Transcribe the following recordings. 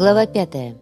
Глава 5.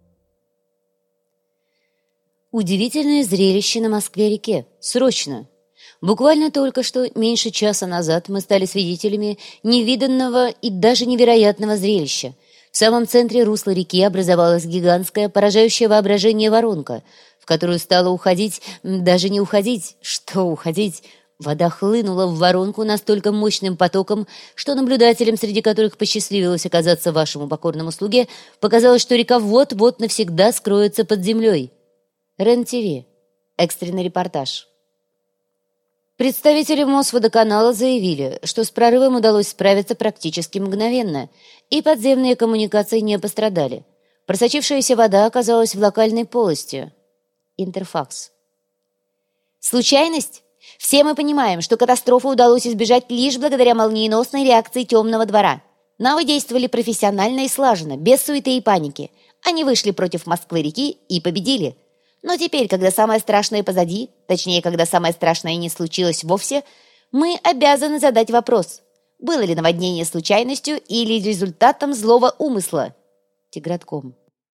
Удивительное зрелище на Москве-реке. Срочно! Буквально только что, меньше часа назад, мы стали свидетелями невиданного и даже невероятного зрелища. В самом центре русла реки образовалась гигантская, поражающая воображение воронка, в которую стало уходить, даже не уходить, что уходить. Вода хлынула в воронку настолько мощным потоком, что наблюдателям, среди которых посчастливилось оказаться вашему покорному слуге, показалось, что река вот-вот навсегда скроется под землей. РЕН-ТВ. Экстренный репортаж. Представители Мосводоканала заявили, что с прорывом удалось справиться практически мгновенно, и подземные коммуникации не пострадали. Просочившаяся вода оказалась в локальной полости. Интерфакс. Случайность? Все мы понимаем, что катастрофу удалось избежать лишь благодаря молниеносной реакции Темного двора. Навы действовали профессионально и слаженно, без суеты и паники. Они вышли против Москвы-реки и победили. Но теперь, когда самое страшное позади, точнее, когда самое страшное не случилось вовсе, мы обязаны задать вопрос: было ли наводнение случайностью или результатом злого умысла? Тигратком.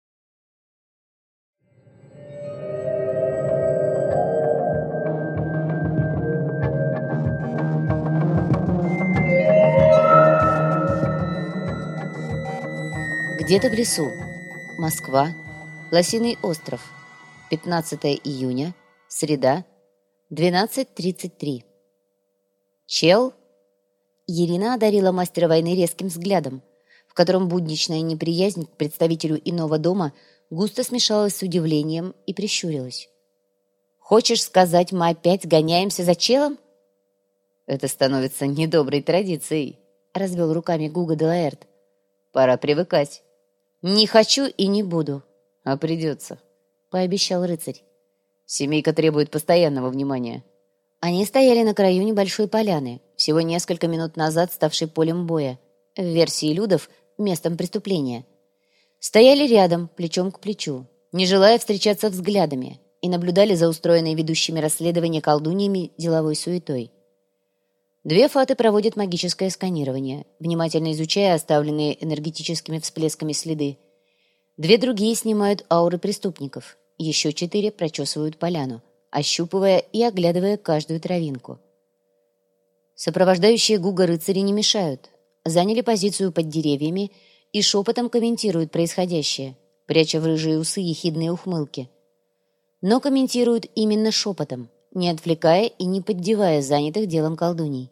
Где-то в лесу. Москва. Лосиный остров. 15 июня. Среда. 12:33. Чел? Ирина одарила мастера войны резким взглядом, в котором будничная неприязнь к представителю иного дома густо смешалась с удивлением, и прищурилась. «Хочешь сказать, мы опять гоняемся за челом?» «Это становится недоброй традицией», — развел руками Гуго де Лаэрт. «Пора привыкать». «Не хочу и не буду». «А придется», — пообещал рыцарь. «Семейка требует постоянного внимания». Они стояли на краю небольшой поляны, всего несколько минут назад ставшей полем боя, в версии Людов — местом преступления. Стояли рядом, плечом к плечу, не желая встречаться взглядами, и наблюдали за устроенной ведущими расследование колдуньями деловой суетой. Две фаты проводят магическое сканирование, внимательно изучая оставленные энергетическими всплесками следы. Две другие снимают ауры преступников, еще 4 прочесывают поляну, ощупывая и оглядывая каждую травинку. Сопровождающие Гуго рыцари не мешают, заняли позицию под деревьями и шепотом комментируют происходящее, пряча в рыжие усы ехидные ухмылки. Но комментируют именно шепотом, не отвлекая и не поддевая занятых делом колдуней.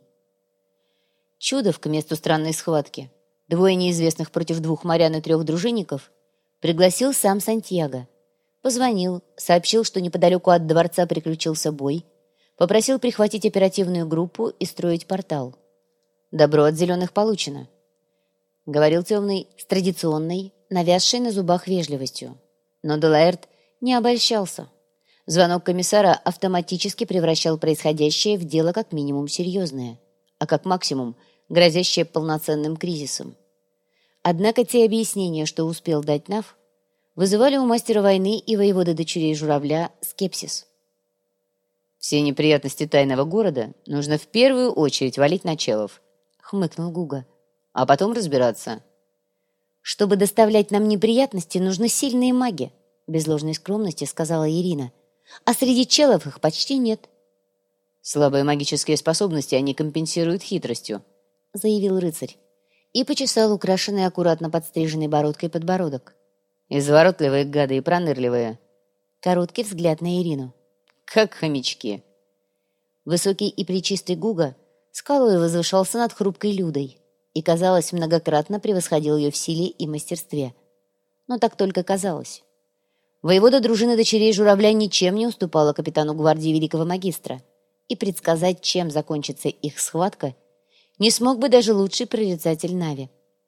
Чудов к месту странной схватки, 2 неизвестных против 2 морян и 3 дружинников, пригласил сам Сантьяго. Позвонил, сообщил, что неподалеку от дворца приключился бой, попросил прихватить оперативную группу и строить портал. Добро от зеленых получено. Говорил Темный с традиционной, навязшей на зубах вежливостью. Но де Лаэрт не обольщался. Звонок комиссара автоматически превращал происходящее в дело как минимум серьезное, а как максимум грозящее полноценным кризисом. Однако те объяснения, что успел дать Нав, вызывали у мастера войны и воевода дочерей Журавля скепсис. «Все неприятности тайного города нужно в первую очередь валить на челов», — хмыкнул Гуго, — «а потом разбираться». «Чтобы доставлять нам неприятности, нужны сильные маги», — без ложной скромности сказала Ирина. «А среди челов их почти нет». «Слабые магические способности они компенсируют хитростью», — заявил рыцарь и почесал украшенный аккуратно подстриженной бородкой подбородок. «Изворотливые гады и пронырливые». Короткий взгляд на Ирину. «Как хомячки». Высокий и плечистый Гуго скалой возвышался над хрупкой Людой и, казалось, многократно превосходил ее в силе и мастерстве. Но так только казалось. Воевода дружины дочерей Журавля ничем не уступала капитану гвардии великого магистра, и предсказать, чем закончится их схватка, не смог бы даже лучший прорицатель Нави.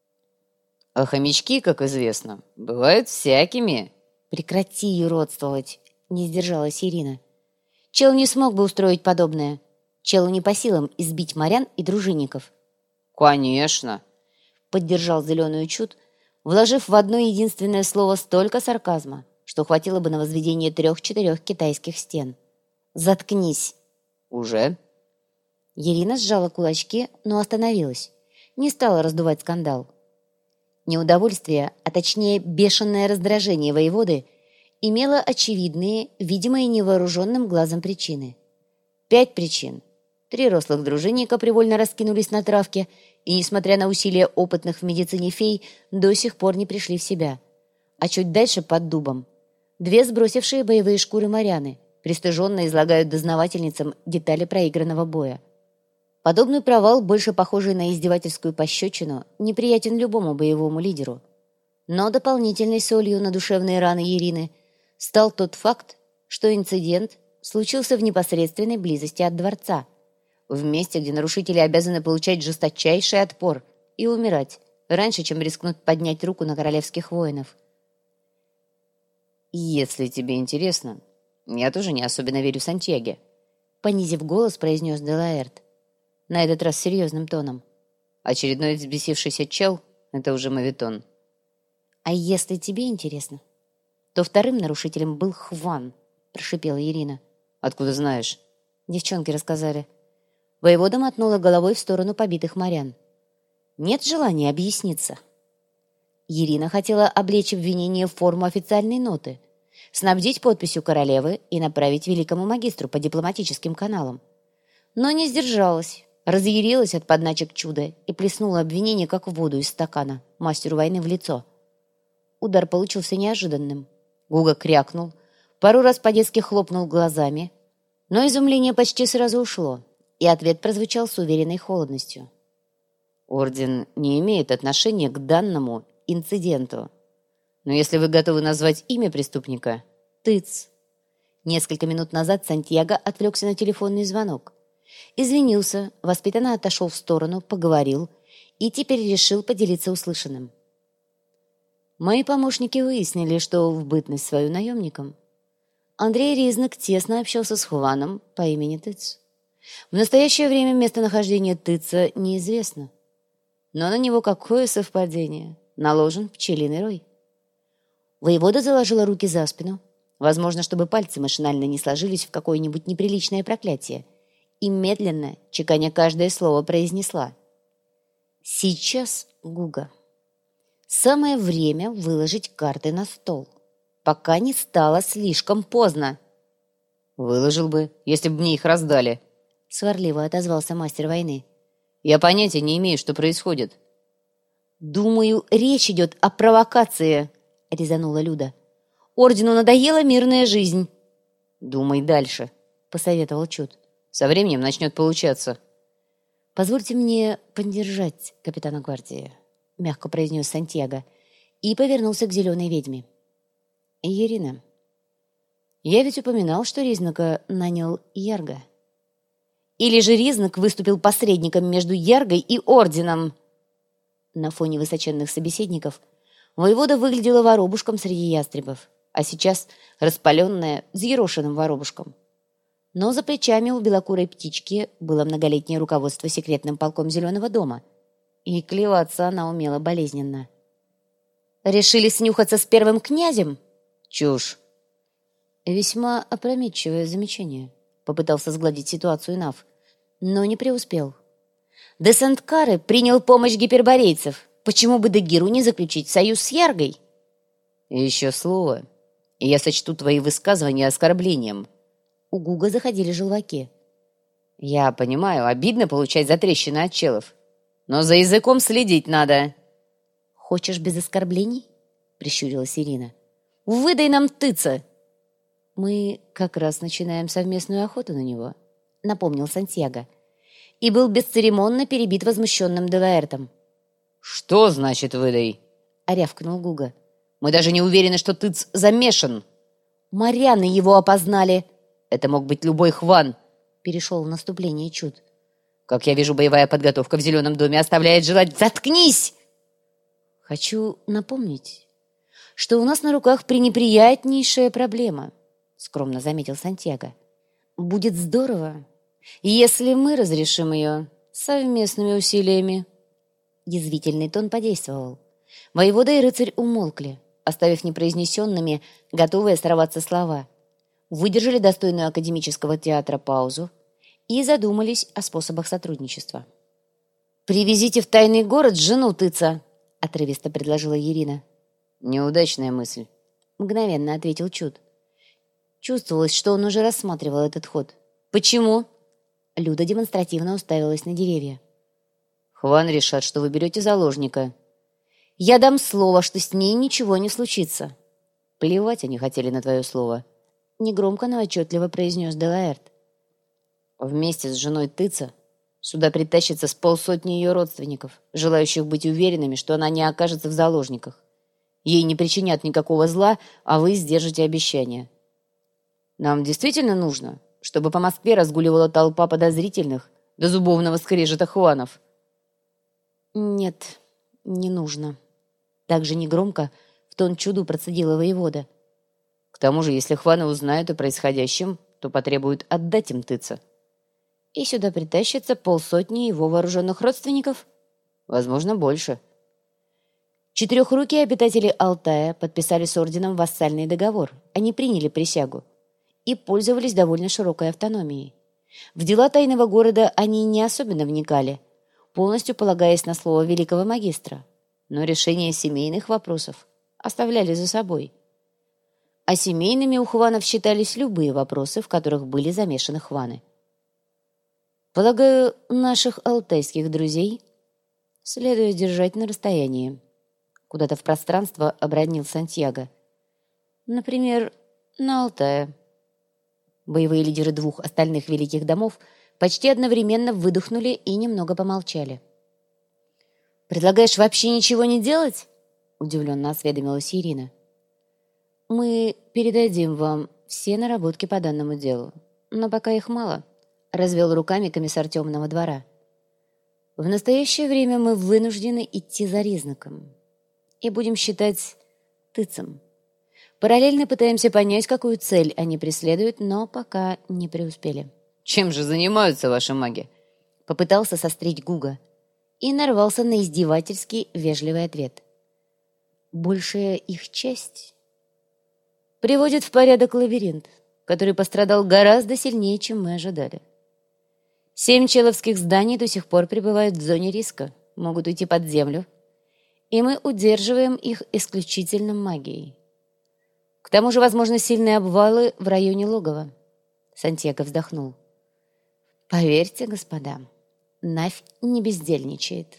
А хомячки, как известно, бывают всякими. «Прекрати юродствовать!» — не сдержалась Ирина. «Чел не смог бы устроить подобное. Челу не по силам избить морян и дружинников». «Конечно!» — поддержал зеленую чуд, вложив в одно единственное слово столько сарказма, что хватило бы на возведение 3-4 китайских стен. «Заткнись!» «Уже?» Ирина сжала кулачки, но остановилась. Не стала раздувать скандал. Неудовольствие, а точнее бешеное раздражение воеводы, имело очевидные, видимые невооруженным глазом причины. 5 причин. 3 рослых дружинника привольно раскинулись на травке и, несмотря на усилия опытных в медицине фей, до сих пор не пришли в себя. А чуть дальше, под дубом, 2 сбросившие боевые шкуры моряны, пристыженно излагают дознавательницам детали проигранного боя. Подобный провал, больше похожий на издевательскую пощечину, неприятен любому боевому лидеру. Но дополнительной солью на душевные раны Ирины стал тот факт, что инцидент случился в непосредственной близости от дворца, в месте, где нарушители обязаны получать жесточайший отпор и умирать, раньше, чем рискнут поднять руку на королевских воинов. «Если тебе интересно, я тоже не особенно верю Сантьяге», понизив голос, произнес Делаэрт, на этот раз серьезным тоном. «Очередной взбесившийся чел — это уже моветон». «А если тебе интересно, то вторым нарушителем был Хван», — прошипела Ирина. «Откуда знаешь?» Девчонки рассказали. Воевода мотнула головой в сторону побитых морян. «Нет желания объясниться». Ирина хотела облечь обвинение в форму официальной ноты, снабдить подписью королевы и направить великому магистру по дипломатическим каналам. Но не сдержалась, разъярилась от подначек чуда и плеснула обвинение, как в воду из стакана, мастеру войны в лицо. Удар получился неожиданным. Гуга крякнул, пару раз по-детски хлопнул глазами, но изумление почти сразу ушло, и ответ прозвучал с уверенной холодностью. «Орден не имеет отношения к данному инциденту. Но если вы готовы назвать имя преступника, тыц». Несколько минут назад Сантьяго отвлекся на телефонный звонок. Извинился, воспитанно отошел в сторону, поговорил и теперь решил поделиться услышанным. Мои помощники выяснили, что в бытность свою наемником Андрей Ризнак тесно общался с Хваном по имени Тыц. В настоящее время местонахождение Тыца неизвестно. Но на него какое совпадение! Наложен пчелиный рой. Воевода заложила руки за спину, возможно, чтобы пальцы машинально не сложились в какое-нибудь неприличное проклятие, и медленно, чеканя каждое слово, произнесла: «Сейчас, Гуга, самое время выложить карты на стол, пока не стало слишком поздно». «Выложил бы, если бы мне их раздали», — сварливо отозвался мастер войны. «Я понятия не имею, что происходит». «Думаю, речь идет о провокации», — резанула Люда. «Ордену надоела мирная жизнь». «Думай дальше», — посоветовал Чуд. «Со временем начнет получаться». «Позвольте мне поддержать капитана гвардии», — мягко произнес Сантьяго и повернулся к зеленой ведьме. «Ирина, я ведь упоминал, что Ризнака нанял Ярго. Или же Ризнак выступил посредником между Яргой и Орденом?» На фоне высоченных собеседников воевода выглядела воробушком среди ястребов, а сейчас распаленная взъерошенным воробушком. Но за плечами у белокурой птички было многолетнее руководство секретным полком Зеленого дома, и клеваться она умела болезненно. «Решили снюхаться с первым князем?» «Чушь». «Весьма опрометчивое замечание», — попытался сгладить ситуацию Нав, но не преуспел. «Де Сент-Каре принял помощь гиперборейцев. Почему бы Дегиру не заключить союз с Яргой?» «И еще слово, и я сочту твои высказывания оскорблением». У Гуга заходили желваки. «Я понимаю, обидно получать затрещины от челов, но за языком следить надо». «Хочешь без оскорблений?» — прищурилась Ирина. «Выдай нам Тыца!» «Мы как раз начинаем совместную охоту на него», — напомнил Сантьяго, и был бесцеремонно перебит возмущенным Делаэртом. «Что значит выдай?» — рявкнул Гуга. «Мы даже не уверены, что Тыц замешан». «Моряны его опознали!» «Это мог быть любой Хван», — перешел в наступление Чуд. «Как я вижу, боевая подготовка в Зеленом доме оставляет желать...» «Заткнись!» «Хочу напомнить, что у нас на руках пренеприятнейшая проблема», — скромно заметил Сантьяго. «Будет здорово, если мы разрешим ее совместными усилиями». Язвительный тон подействовал. Воевода и рыцарь умолкли, оставив непроизнесенными готовые сорваться слова. Выдержали достойную академического театра паузу и задумались о способах сотрудничества. «Привезите в тайный город жену Тыца», — отрывисто предложила Ирина. «Неудачная мысль», — мгновенно ответил Чуд. Чувствовалось, что он уже рассматривал этот ход. «Почему?» Люда демонстративно уставилась на деревья. «Хван решат, что вы берете заложника». «Я дам слово, что с ней ничего не случится». «Плевать они хотели на твое слово», — негромко, но отчетливо произнес Делаэрт. «Вместе с женой Тыца сюда притащится с 50 ее родственников, желающих быть уверенными, что она не окажется в заложниках. Ей не причинят никакого зла, а вы сдержите обещание. Нам действительно нужно, чтобы по Москве разгуливала толпа подозрительных до зубовного скрежета хванов». «Нет, не нужно». Так же негромко в тон Чуду процедила воевода. «К тому же, если хваны узнают о происходящем, то потребуют отдать им Тыца». «И сюда притащится 50 его вооруженных родственников?» «Возможно, больше». Четырехрукие обитатели Алтая подписали с орденом вассальный договор. Они приняли присягу и пользовались довольно широкой автономией. В дела тайного города они не особенно вникали, полностью полагаясь на слово великого магистра, но решение семейных вопросов оставляли за собой. А семейными у хванов считались любые вопросы, в которых были замешаны хваны. Полагаю, наших алтайских друзей следует держать на расстоянии. Куда-то в пространство обронил Сантьяго. Например, на Алтае. Боевые лидеры двух остальных великих домов почти одновременно выдохнули и немного помолчали. «Предлагаешь вообще ничего не делать?» — удивленно осведомилась Ирина. «Мы передадим вам все наработки по данному делу, но пока их мало», — развел руками комиссар Темного двора. «В настоящее время мы вынуждены идти за Ризнаком и будем считать Тыцем. Параллельно пытаемся понять, какую цель они преследуют, но пока не преуспели». «Чем же занимаются ваши маги?» — попытался сострить Гуга и нарвался на издевательский вежливый ответ. «Большая их часть приводит в порядок лабиринт, который пострадал гораздо сильнее, чем мы ожидали. 7 человских зданий до сих пор пребывают в зоне риска, могут уйти под землю, и мы удерживаем их исключительно магией. К тому же, возможно, сильные обвалы в районе логова». Сантьяго вздохнул. «Поверьте, господа, Навь не бездельничает».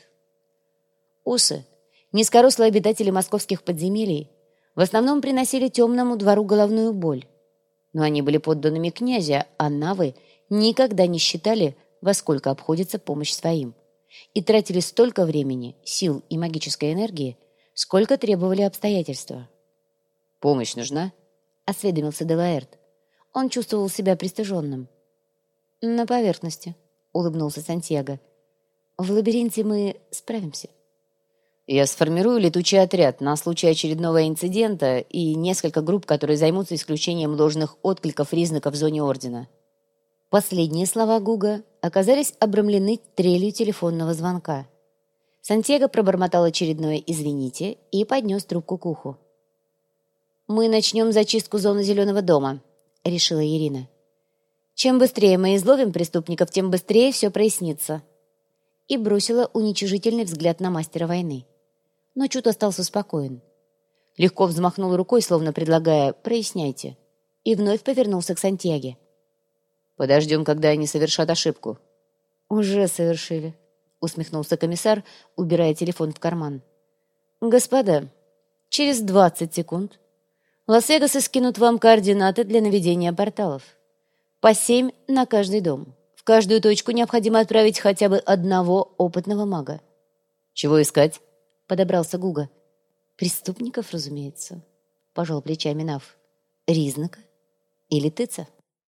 Усы, низкорослые обитатели московских подземелий, в основном приносили Темному двору головную боль. Но они были подданными князя, а навы никогда не считали, во сколько обходится помощь своим, и тратили столько времени, сил и магической энергии, сколько требовали обстоятельства. «Помощь нужна?» — осведомился Делаэрт. Он чувствовал себя пристыженным. «На поверхности», — улыбнулся Сантьяго. «В лабиринте мы справимся». «Я сформирую летучий отряд на случай очередного инцидента и несколько групп, которые займутся исключением ложных откликов Ризнаков в зоне Ордена». Последние слова Гуга оказались обрамлены трелью телефонного звонка. Сантьяго пробормотал очередное «извините» и поднес трубку к уху. «Мы начнем зачистку зоны Зеленого дома», — решила Ирина. «Чем быстрее мы изловим преступников, тем быстрее все прояснится». И бросила уничижительный взгляд на мастера войны. Но Чуд остался спокоен. Легко взмахнул рукой, словно предлагая «проясняйте», и вновь повернулся к Сантьяге. «Подождем, когда они совершат ошибку». «Уже совершили», — усмехнулся комиссар, убирая телефон в карман. «Господа, через 20 секунд Лас-Вегасы скинут вам координаты для наведения порталов. По 7 на каждый дом. В каждую точку необходимо отправить хотя бы одного опытного мага». «Чего искать?» — подобрался Гуга. «Преступников, разумеется», — пожал плечами Нав. «Ризнака или Тыца?»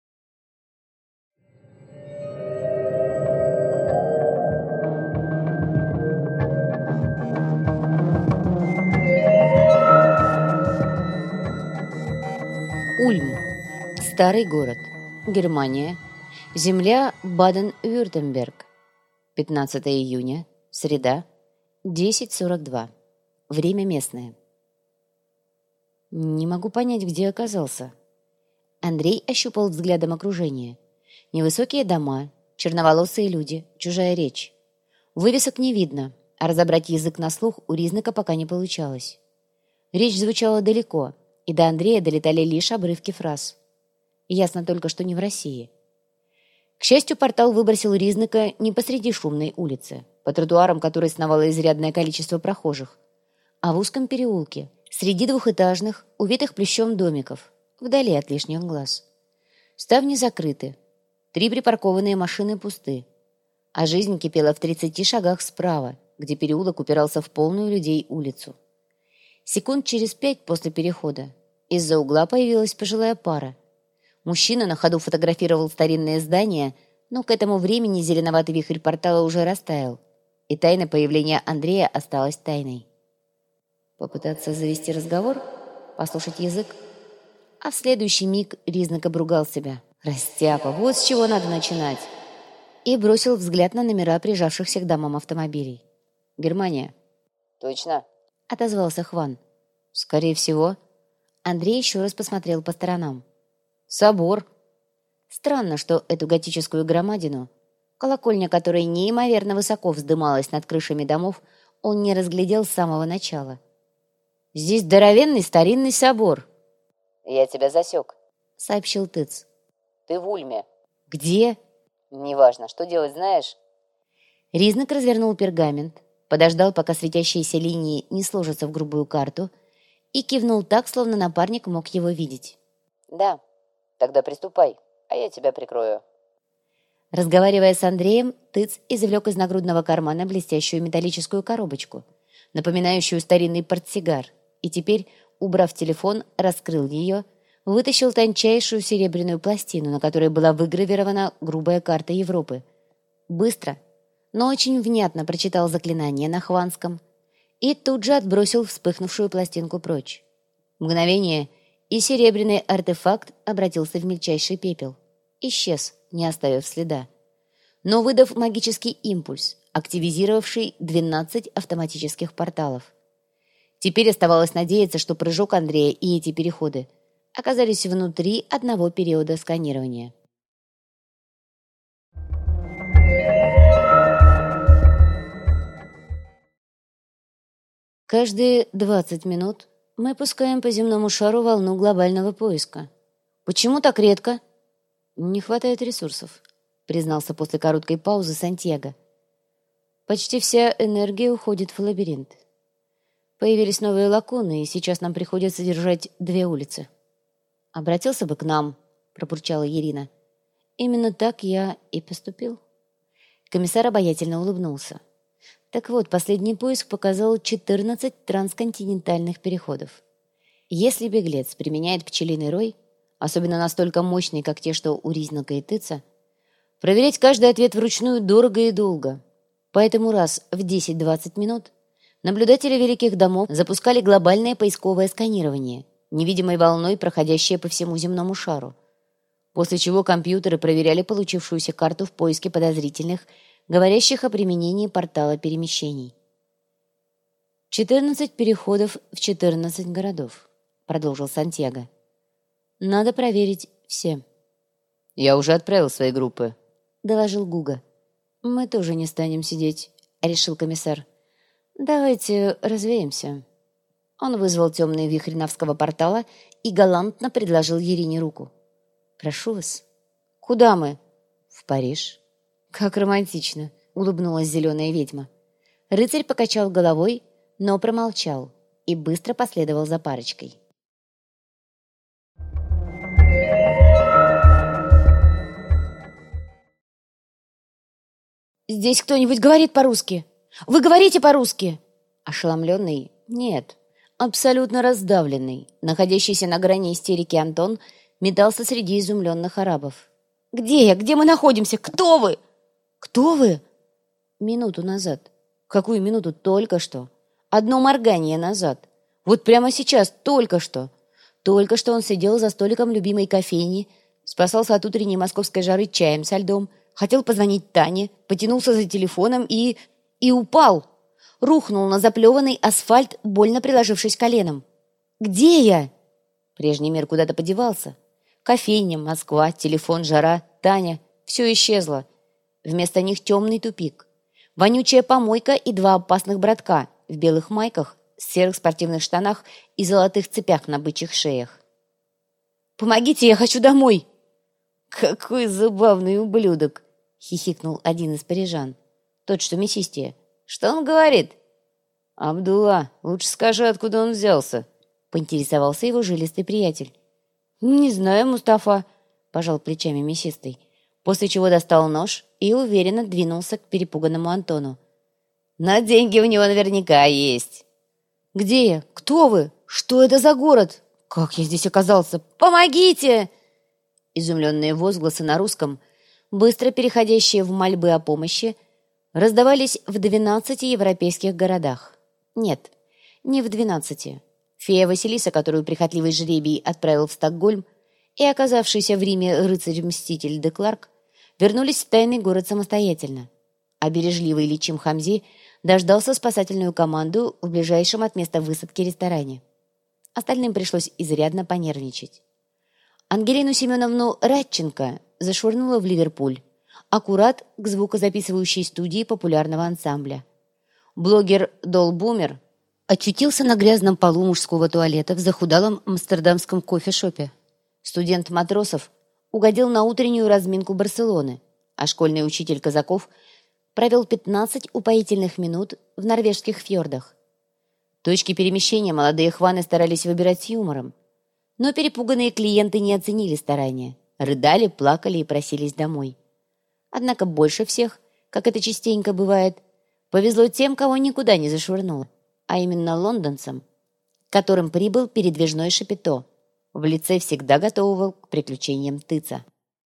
Ульм. Старый город. Германия. Земля Баден-Вюртемберг. 15 июня. Среда. 10:42. Время местное. Не могу понять, где оказался. Андрей ощупал взглядом окружение. Невысокие дома, черноволосые люди, чужая речь. Вывесок не видно, а разобрать язык на слух у Ризнака пока не получалось. Речь звучала далеко, и до Андрея долетали лишь обрывки фраз. Ясно только, что не в России. К счастью, портал выбросил Ризнака не посреди шумной улицы, по тротуарам которой сновало изрядное количество прохожих, а в узком переулке, среди двухэтажных, увитых плющом домиков, вдали от лишних глаз. Ставни закрыты, 3 припаркованные машины пусты, а жизнь кипела в 30 шагах справа, где переулок упирался в полную людей улицу. Секунд через 5 после перехода из-за угла появилась пожилая пара. Мужчина на ходу фотографировал старинное здание, но к этому времени зеленоватый вихрь портала уже растаял, и тайна появления Андрея осталась тайной. Попытаться завести разговор? Послушать язык? А в следующий миг Ризнак обругал себя. «Растяпа, вот с чего надо начинать!» И бросил взгляд на номера прижавшихся к домам автомобилей. «Германия». «Точно?» — отозвался Хван. «Скорее всего». Андрей еще раз посмотрел по сторонам. «Собор». Странно, что эту готическую громадину, колокольня которой неимоверно высоко вздымалась над крышами домов, он не разглядел с самого начала. «Здесь здоровенный старинный собор». «Я тебя засек», — сообщил Тыц. «Ты в Ульме». «Где?» «Неважно. Что делать, знаешь?» Ризнак развернул пергамент, подождал, пока светящиеся линии не сложатся в грубую карту, и кивнул так, словно напарник мог его видеть. «Да. Тогда приступай, а я тебя прикрою». Разговаривая с Андреем, Тыц извлек из нагрудного кармана блестящую металлическую коробочку, напоминающую старинный портсигар, и теперь, убрав телефон, раскрыл ее, вытащил тончайшую серебряную пластину, на которой была выгравирована грубая карта Европы. Быстро, но очень внятно прочитал заклинание на хванском и тут же отбросил вспыхнувшую пластинку прочь. Мгновение, и серебряный артефакт обратился в мельчайший пепел. Исчез, не оставив следа, но выдав магический импульс, активизировавший 12 автоматических порталов. Теперь оставалось надеяться, что прыжок Андрея и эти переходы оказались внутри одного периода сканирования. Каждые 20 минут мы пускаем по земному шару волну глобального поиска. Почему так редко? Не хватает ресурсов, признался после короткой паузы Сантьяго. Почти вся энергия уходит в лабиринт. Появились новые лакуны, и сейчас нам приходится держать 2 улицы. «Обратился бы к нам», — пробурчала Ирина. «Именно так я и поступил». Комиссар обаятельно улыбнулся. Так вот, последний поиск показал 14 трансконтинентальных переходов. Если беглец применяет пчелиный рой, особенно настолько мощный, как те, что у Ризнака и Тыца, проверять каждый ответ вручную дорого и долго. Поэтому раз в 10-20 минут наблюдатели великих домов запускали глобальное поисковое сканирование, невидимой волной, проходящее по всему земному шару, после чего компьютеры проверяли получившуюся карту в поиске подозрительных, говорящих о применении портала перемещений. 14 переходов в 14 городов, продолжил Сантьяго. Надо проверить все. «Я уже отправил свои группы», — доложил Гуга. «Мы тоже не станем сидеть», — решил комиссар. «Давайте развеемся». Он вызвал темный вихрь навского портала и галантно предложил Ирине руку. «Прошу вас». «Куда мы?» «В Париж». «Как романтично», — улыбнулась зеленая ведьма. Рыцарь покачал головой, но промолчал и быстро последовал за парочкой. «Здесь кто-нибудь говорит по-русски? Вы говорите по-русски?» Ошеломленный? Нет, абсолютно раздавленный, находящийся на грани истерики Антон метался среди изумленных арабов. «Где я? Где мы находимся? Кто вы?» «Кто вы?» «Минуту назад». «Какую минуту? Только что. Одно моргание назад. Вот прямо сейчас, только что. Только что он сидел за столиком любимой кофейни, спасался от утренней московской жары чаем со льдом, хотел позвонить Тане, потянулся за телефоном и упал. Рухнул на заплеванный асфальт, больно приложившись коленом. Где я?» Прежний мир куда-то подевался. Кофейня, Москва, телефон, жара, Таня. Все исчезло. Вместо них темный тупик. Вонючая помойка и два опасных братка в белых майках, серых спортивных штанах и золотых цепях на бычьих шеях. «Помогите, я хочу домой!» «Какой забавный ублюдок!» — хихикнул один из парижан. Тот, что мясистее. «Что он говорит?» «Абдулла, лучше скажи, откуда он взялся?» — поинтересовался его жилистый приятель. «Не знаю, Мустафа», — пожал плечами мясистый, после чего достал нож и уверенно двинулся к перепуганному Антону. «Но деньги у него наверняка есть». «Где я? Кто вы? Что это за город? Как я здесь оказался? Помогите!» Изумленные возгласы на русском, быстро переходящие в мольбы о помощи, раздавались в 12 европейских городах. Нет, не в 12. Фея Василиса, которую прихотливый жребий отправил в Стокгольм, и оказавшийся в Риме рыцарь-мститель де Кларк, вернулись в тайный город самостоятельно, а бережливый личим Хамзи дождался спасательную команду в ближайшем от места высадки ресторане. Остальным пришлось изрядно понервничать. Ангелину Семеновну Радченко зашвырнула в Ливерпуль, аккурат к звукозаписывающей студии популярного ансамбля. Блогер Дол Бумер очутился на грязном полу мужского туалета в захудалом амстердамском кофешопе. Студент Матросов угодил на утреннюю разминку Барселоны, а школьный учитель Казаков провел 15 упоительных минут в норвежских фьордах. Точки перемещения молодые хваны старались выбирать с юмором, но перепуганные клиенты не оценили старания, рыдали, плакали и просились домой. Однако больше всех, как это частенько бывает, повезло тем, кого никуда не зашвырнуло, а именно лондонцам, к которым прибыл передвижной шапито, в лице всегда готового к приключениям тыца.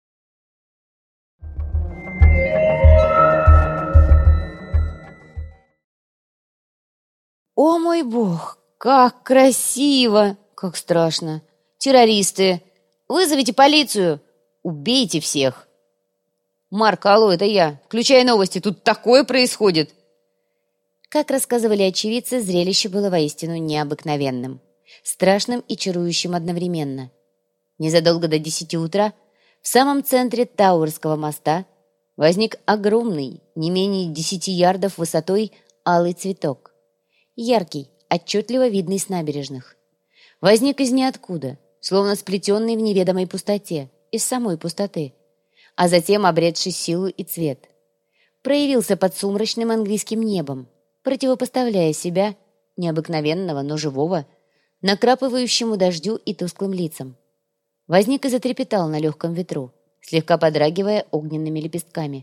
«О мой бог, как красиво! Как страшно! Террористы! Вызовите полицию! Убейте всех!» «Марк, алло, это я! Включай новости, тут такое происходит!» Как рассказывали очевидцы, зрелище было воистину необыкновенным, страшным и чарующим одновременно. Незадолго до 10 утра в самом центре Тауэрского моста возник огромный, не менее 10 ярдов высотой, алый цветок. Яркий, отчетливо видный с набережных. Возник из ниоткуда, словно сплетенный в неведомой пустоте, из самой пустоты, а затем обретший силу и цвет. Проявился под сумрачным английским небом, противопоставляя себя, необыкновенного, но живого, накрапывающему дождю и тусклым лицам. Возник и затрепетал на легком ветру, слегка подрагивая огненными лепестками.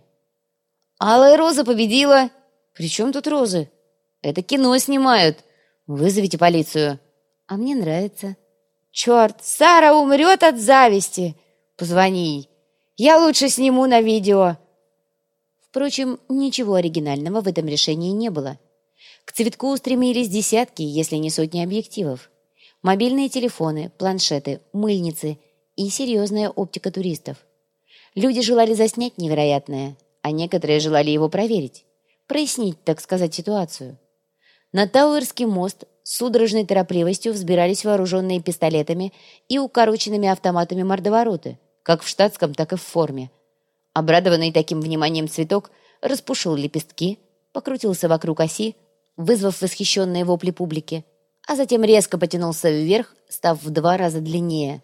«Алая роза победила!» «При чем тут розы?» «Это кино снимают! Вызовите полицию!» «А мне нравится!» «Черт, Сара умрет от зависти!» «Позвони ей! Я лучше сниму на видео!» Впрочем, ничего оригинального в этом решении не было. К цветку устремились десятки, если не сотни объективов. Мобильные телефоны, планшеты, мыльницы и серьезная оптика туристов. Люди желали заснять невероятное, а некоторые желали его проверить, прояснить, так сказать, ситуацию. На Тауэрский мост с судорожной торопливостью взбирались вооруженные пистолетами и укороченными автоматами мордовороты, как в штатском, так и в форме. Обрадованный таким вниманием цветок распушил лепестки, покрутился вокруг оси, вызвав восхищенные вопли публики, а затем резко потянулся вверх, став в 2 раза длиннее.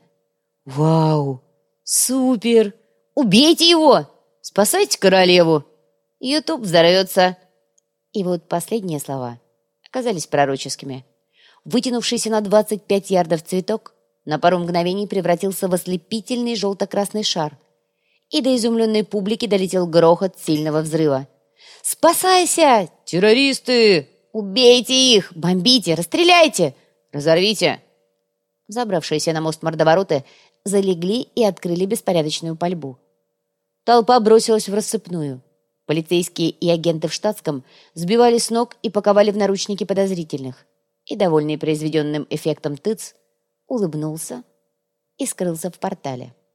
«Вау! Супер! Убейте его! Спасайте королеву! Ютуб взорвется!» И вот последние слова оказались пророческими. Вытянувшийся на 25 ярдов цветок на пару мгновений превратился в ослепительный желто-красный шар, и до изумленной публики долетел грохот сильного взрыва. «Спасайся! Террористы! Убейте их! Бомбите! Расстреляйте! Разорвите!» Забравшиеся на мост мордовороты залегли и открыли беспорядочную пальбу. Толпа бросилась в рассыпную. Полицейские и агенты в штатском сбивали с ног и паковали в наручники подозрительных. И, довольный произведенным эффектом тыц, улыбнулся и скрылся в портале.